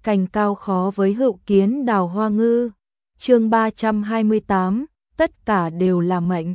cành cao khó với hữu kiến đào hoa ngư. Chương 328, tất cả đều là mệnh.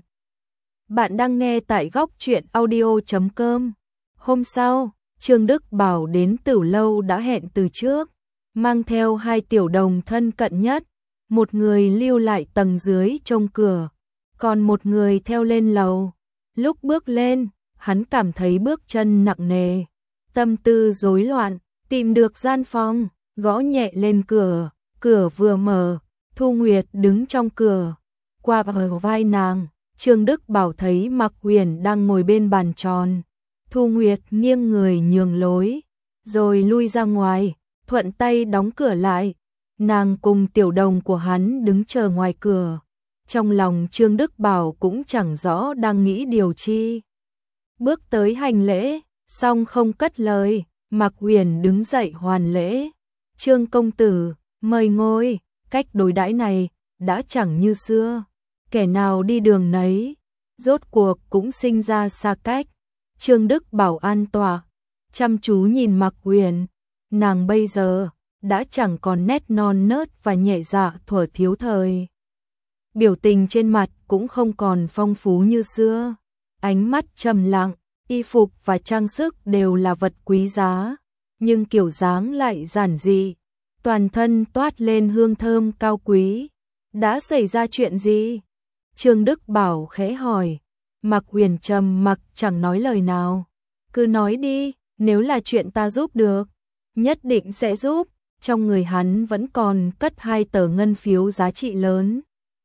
Bạn đang nghe tại góc truyện audio.com. Hôm sau, Trương Đức Bảo đến Tử Lâu đã hẹn từ trước, mang theo hai tiểu đồng thân cận nhất, một người lưu lại tầng dưới trông cửa, còn một người theo lên lầu. Lúc bước lên, hắn cảm thấy bước chân nặng nề, tâm tư rối loạn, tìm được gian phòng, gõ nhẹ lên cửa, cửa vừa mở, Thu Nguyệt đứng trong cửa, qua bờ vai nàng, Trương Đức Bảo thấy Mạc Huyền đang ngồi bên bàn tròn. Thu Nguyệt nghiêng người nhường lối, rồi lui ra ngoài, thuận tay đóng cửa lại. Nàng cùng tiểu đồng của hắn đứng chờ ngoài cửa. Trong lòng Trương Đức Bảo cũng chẳng rõ đang nghĩ điều chi. Bước tới hành lễ, xong không cất lời, Mạc Huyền đứng dậy hoàn lễ. Trương công tử, mời ngồi, cách đối đãi này đã chẳng như xưa. Kẻ nào đi đường nấy, rốt cuộc cũng sinh ra xa cách. Trương Đức Bảo an tọa, chăm chú nhìn Mạc Huyền. Nàng bây giờ đã chẳng còn nét non nớt và nhẹ dạ thuở thiếu thời. Biểu tình trên mặt cũng không còn phong phú như xưa. Ánh mắt trầm lặng, y phục và trang sức đều là vật quý giá, nhưng kiểu dáng lại giản dị. Toàn thân toát lên hương thơm cao quý. Đã xảy ra chuyện gì? Trương Đức Bảo khẽ hỏi. Mạc Huyền trầm mặc chẳng nói lời nào. Cứ nói đi, nếu là chuyện ta giúp được, nhất định sẽ giúp. Trong người hắn vẫn còn cất hai tờ ngân phiếu giá trị lớn.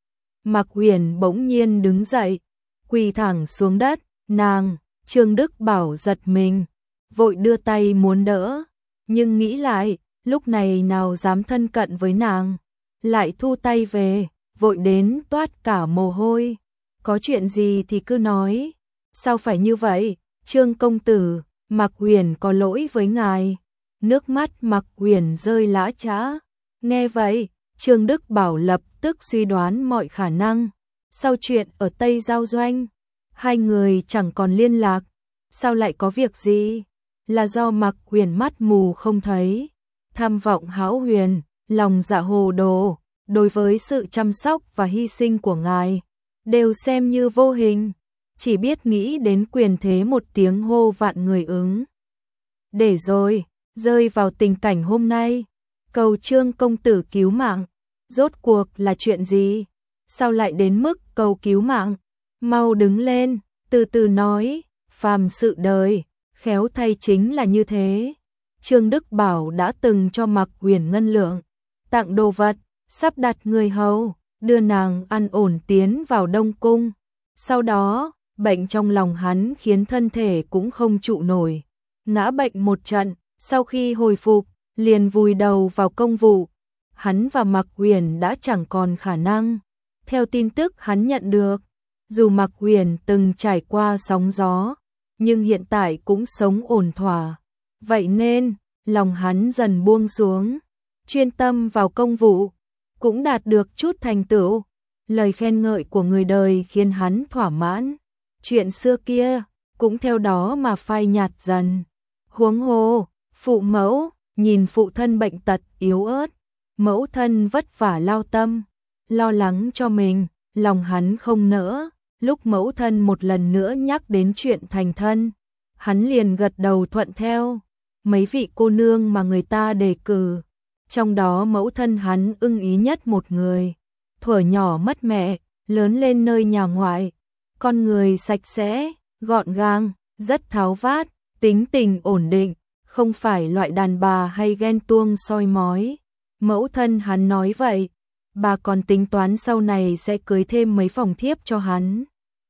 Mạc Huyền bỗng nhiên đứng dậy, quỳ thẳng xuống đất. Nàng, Trương Đức Bảo giật mình, vội đưa tay muốn đỡ, nhưng nghĩ lại, lúc này nào dám thân cận với nàng, lại thu tay về, vội đến toát cả mồ hôi. Có chuyện gì thì cứ nói. Sao phải như vậy, Trương công tử, Mạc Huyền có lỗi với ngài. Nước mắt Mạc Huyền rơi lã chã. Nghe vậy, Trương Đức Bảo lập tức suy đoán mọi khả năng. Sau chuyện ở Tây Giao Doanh, hai người chẳng còn liên lạc. Sao lại có việc gì? Là do Mạc Huyền mắt mù không thấy, tham vọng hão huyền, lòng dạ hồ đồ, đối với sự chăm sóc và hy sinh của ngài đều xem như vô hình, chỉ biết nghĩ đến quyền thế một tiếng hô vạn người ứng. Để rồi, rơi vào tình cảnh hôm nay, cầu Trương công tử cứu mạng. Rốt cuộc là chuyện gì? Sao lại đến mức cầu cứu mạng? Mau đứng lên, từ từ nói, phàm sự đời, khéo thay chính là như thế. Trương Đức Bảo đã từng cho Mạc Huyền ngân lượng, tặng đồ vật, sắp đặt người hầu, đưa nàng an ổn tiến vào Đông Cung. Sau đó, bệnh trong lòng hắn khiến thân thể cũng không trụ nổi, ngã bệnh một trận, sau khi hồi phục, liền vùi đầu vào công vụ. Hắn và Mạc Huyền đã chẳng còn khả năng. Theo tin tức hắn nhận được, dù Mạc Huyền từng trải qua sóng gió, nhưng hiện tại cũng sống ổn thỏa. Vậy nên, lòng hắn dần buông xuống, chuyên tâm vào công vụ, cũng đạt được chút thành tựu. Lời khen ngợi của người đời khiến hắn thỏa mãn. Chuyện xưa kia cũng theo đó mà phai nhạt dần. Huống hồ, phụ mẫu, nhìn phụ thân bệnh tật yếu ớt, mẫu thân vất vả lao tâm, lo lắng cho mình, lòng hắn không nỡ. Lúc mẫu thân một lần nữa nhắc đến chuyện thành thân, hắn liền gật đầu thuận theo. Mấy vị cô nương mà người ta đề cử, trong đó mẫu thân hắn ưng ý nhất một người. Thuở nhỏ mất mẹ, lớn lên nơi nhà ngoại, con người sạch sẽ, gọn gàng, rất tháo vát, tính tình ổn định, không phải loại đàn bà hay ghen tuông soi mói. Mẫu thân hắn nói vậy, bà còn tính toán sau này sẽ cưới thêm mấy phòng thiếp cho hắn,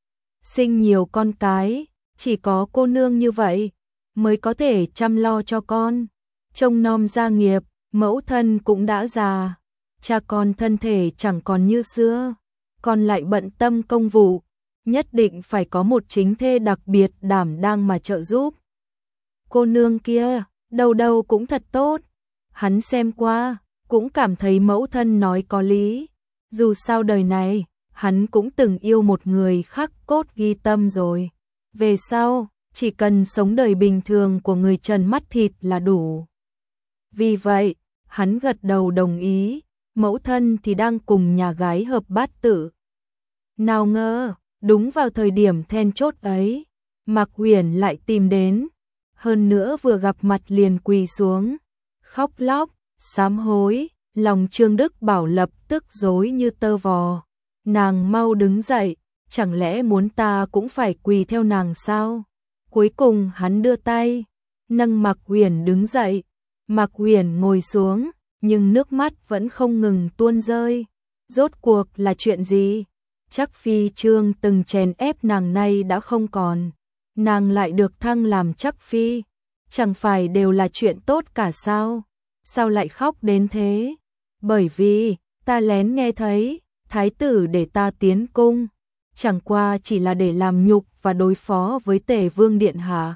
sinh nhiều con cái. Chỉ có cô nương như vậy mới có thể chăm lo cho con, trông nom gia nghiệp. Mẫu thân cũng đã già, cha con thân thể chẳng còn như xưa, còn lại bận tâm công vụ, nhất định phải có một chính thê đặc biệt đảm đang mà trợ giúp. Cô nương kia, đâu đâu cũng thật tốt. Hắn xem qua, cũng cảm thấy mẫu thân nói có lý. Dù sao đời này, hắn cũng từng yêu một người khắc cốt ghi tâm rồi. Về sau, chỉ cần sống đời bình thường của người trần mắt thịt là đủ. Vì vậy, Hắn gật đầu đồng ý, mẫu thân thì đang cùng nhà gái hợp bát tự. Nào ngờ, đúng vào thời điểm then chốt ấy, Mạc Huyền lại tìm đến, hơn nữa vừa gặp mặt liền quỳ xuống, khóc lóc, sám hối, lòng Trương Đức Bảo lập tức rối như tơ vò. Nàng mau đứng dậy, chẳng lẽ muốn ta cũng phải quỳ theo nàng sao? Cuối cùng hắn đưa tay, nâng Mạc Huyền đứng dậy, Mạc Huyền ngồi xuống, nhưng nước mắt vẫn không ngừng tuôn rơi. Rốt cuộc là chuyện gì? Chắc Phi Trương từng chèn ép nàng nay đã không còn, nàng lại được thăng làm Chắc Phi, chẳng phải đều là chuyện tốt cả sao? Sao lại khóc đến thế? Bởi vì, ta lén nghe thấy, thái tử để ta tiến cung, chẳng qua chỉ là để làm nhục và đối phó với Tề Vương điện hạ.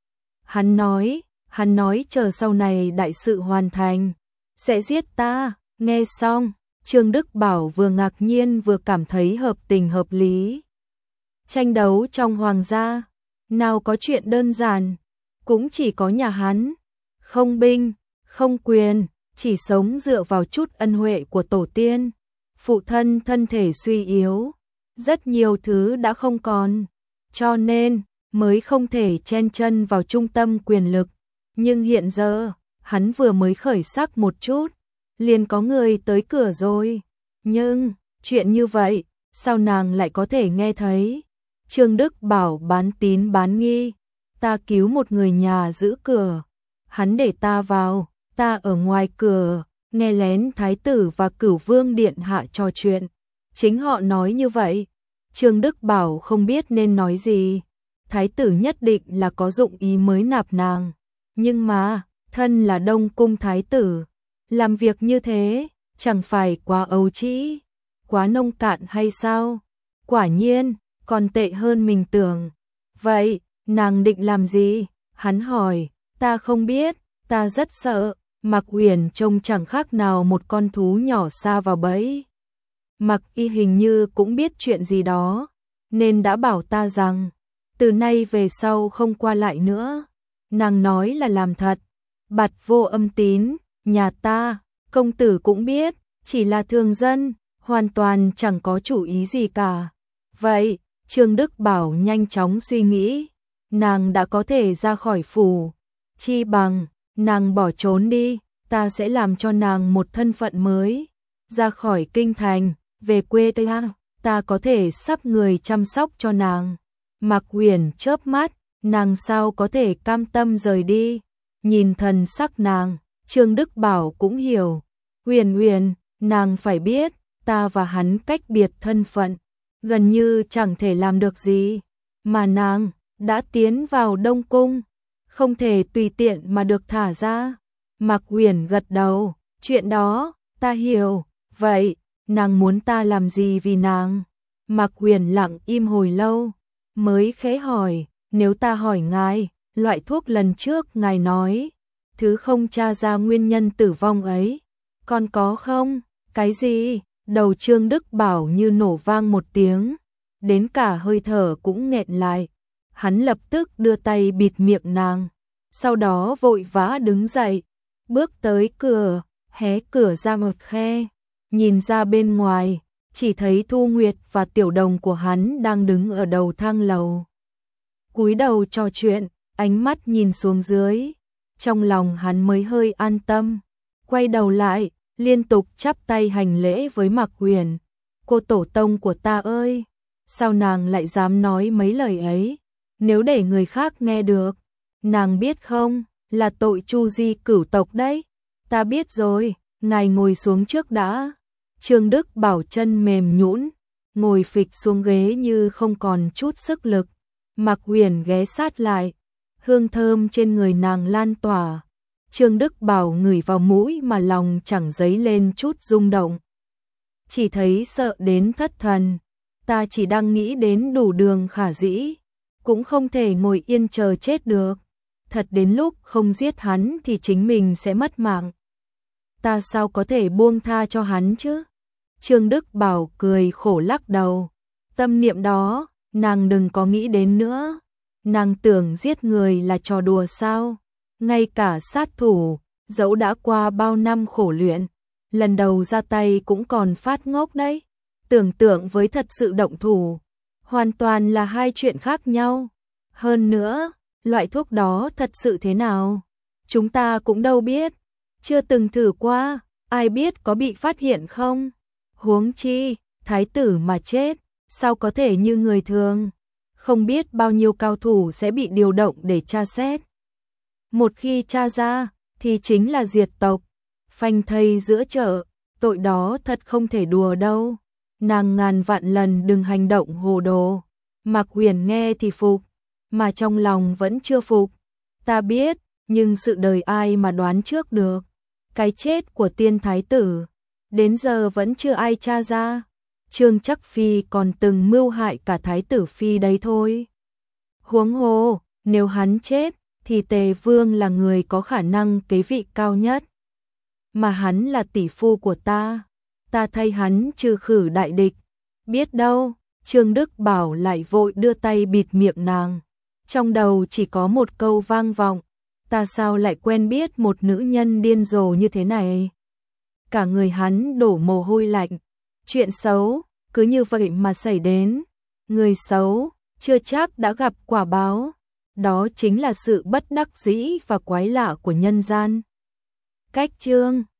Hắn nói chờ sau này đại sự hoàn thành, sẽ giết ta. Nghe xong, Trương Đức Bảo vừa ngạc nhiên vừa cảm thấy hợp tình hợp lý. Tranh đấu trong hoàng gia, nào có chuyện đơn giản, cũng chỉ có nhà hắn, không binh, không quyền, chỉ sống dựa vào chút ân huệ của tổ tiên. Phụ thân thân thể suy yếu, rất nhiều thứ đã không còn, cho nên mới không thể chen chân vào trung tâm quyền lực. Nhưng hiện giờ, hắn vừa mới khởi sắc một chút, liền có người tới cửa rồi. Nhưng, chuyện như vậy, sao nàng lại có thể nghe thấy? Trương Đức Bảo bán tín bán nghi, ta cứu một người nhà giữ cửa, hắn để ta vào, ta ở ngoài cửa, nghe lén thái tử và Cửu Vương điện hạ trò chuyện. Chính họ nói như vậy. Trương Đức Bảo không biết nên nói gì. Thái tử nhất định là có dụng ý mới nạp nàng. Nhưng mà, thân là Đông Cung thái tử, làm việc như thế, chẳng phải quá ấu trĩ, quá nông cạn hay sao? Quả nhiên, còn tệ hơn mình tưởng. Vậy, nàng định làm gì? Hắn hỏi, ta không biết, ta rất sợ. Mạc Huyền trông chẳng khác nào một con thú nhỏ sa vào bẫy. Mạc Y hình như cũng biết chuyện gì đó, nên đã bảo ta rằng, từ nay về sau không qua lại nữa. Nàng nói là làm thật. Bạt Vô Âm Tín, nhà ta, công tử cũng biết, chỉ là thường dân, hoàn toàn chẳng có chủ ý gì cả. Vậy, Trương Đức Bảo nhanh chóng suy nghĩ, nàng đã có thể ra khỏi phủ, chi bằng nàng bỏ trốn đi, ta sẽ làm cho nàng một thân phận mới, ra khỏi kinh thành, về quê ta có thể sắp người chăm sóc cho nàng. Mạc Huyền chớp mắt, nàng sao có thể cam tâm rời đi? Nhìn thần sắc nàng, Trương Đức Bảo cũng hiểu. Huyền, nàng phải biết, ta và hắn cách biệt thân phận, gần như chẳng thể làm được gì. Mà nàng đã tiến vào Đông Cung, không thể tùy tiện mà được thả ra. Mạc Huyền gật đầu, chuyện đó, ta hiểu. Vậy, nàng muốn ta làm gì vì nàng? Mạc Huyền lặng im hồi lâu, mới khẽ hỏi, nếu ta hỏi ngài, loại thuốc lần trước ngài nói, thứ không tra ra nguyên nhân tử vong ấy, còn có không? Cái gì? Đầu Trương Đức Bảo như nổ vang một tiếng, đến cả hơi thở cũng nghẹn lại. Hắn lập tức đưa tay bịt miệng nàng, sau đó vội vã đứng dậy, bước tới cửa, hé cửa ra một khe, nhìn ra bên ngoài, chỉ thấy Thu Nguyệt và Tiểu Đồng của hắn đang đứng ở đầu thang lầu. Cúi đầu trò chuyện, ánh mắt nhìn xuống dưới, trong lòng hắn mới hơi an tâm, quay đầu lại, liên tục chắp tay hành lễ với Mạc Huyền. Cô tổ tông của ta ơi, sao nàng lại dám nói mấy lời ấy, nếu để người khác nghe được, nàng biết không, là tội chu di cửu tộc đấy. Ta biết rồi, ngài ngồi xuống trước đã. Trương Đức Bảo chân mềm nhũn, ngồi phịch xuống ghế như không còn chút sức lực. Mạc Huyền ghé sát lại, hương thơm trên người nàng lan tỏa. Trương Đức Bảo ngửi vào mũi mà lòng chẳng dấy lên chút rung động. Chỉ thấy sợ đến thất thần, ta chỉ đang nghĩ đến đủ đường khả dĩ, cũng không thể ngồi yên chờ chết được. Thật đến lúc không giết hắn thì chính mình sẽ mất mạng. Ta sao có thể buông tha cho hắn chứ? Trương Đức Bảo cười khổ lắc đầu. Tâm niệm đó, nàng đừng có nghĩ đến nữa. Nàng tưởng giết người là trò đùa sao? Ngay cả sát thủ, dẫu đã qua bao năm khổ luyện, lần đầu ra tay cũng còn phát ngốc đấy. Tưởng tượng với thật sự động thủ, hoàn toàn là hai chuyện khác nhau. Hơn nữa, loại thuốc đó thật sự thế nào? Chúng ta cũng đâu biết, chưa từng thử qua, ai biết có bị phát hiện không? Huống chi, thái tử mà chết, sao có thể như người thường? Không biết bao nhiêu cao thủ sẽ bị điều động để tra xét. Một khi tra ra, thì chính là diệt tộc, phanh thây giữa chợ, tội đó thật không thể đùa đâu. Nàng ngàn vạn lần đừng hành động hồ đồ. Mạc Huyền nghe thì phục, mà trong lòng vẫn chưa phục. Ta biết, nhưng sự đời ai mà đoán trước được. Cái chết của tiên thái tử, đến giờ vẫn chưa ai tra ra. Trương Chắc Phi còn từng mưu hại cả thái tử Phi đấy thôi. Huống hồ, nếu hắn chết, thì Tề Vương là người có khả năng kế vị cao nhất. Mà hắn là tỷ phu của ta thay hắn trừ khử đại địch. Biết đâu, Trương Đức Bảo lại vội đưa tay bịt miệng nàng. Trong đầu chỉ có một câu vang vọng, ta sao lại quen biết một nữ nhân điên rồ như thế này. Cả người hắn đổ mồ hôi lạnh. Chuyện xấu, cứ như vậy mà xảy đến. Người xấu, chưa chắc đã gặp quả báo. Đó chính là sự bất đắc dĩ và quái lạ của nhân gian. Cách chương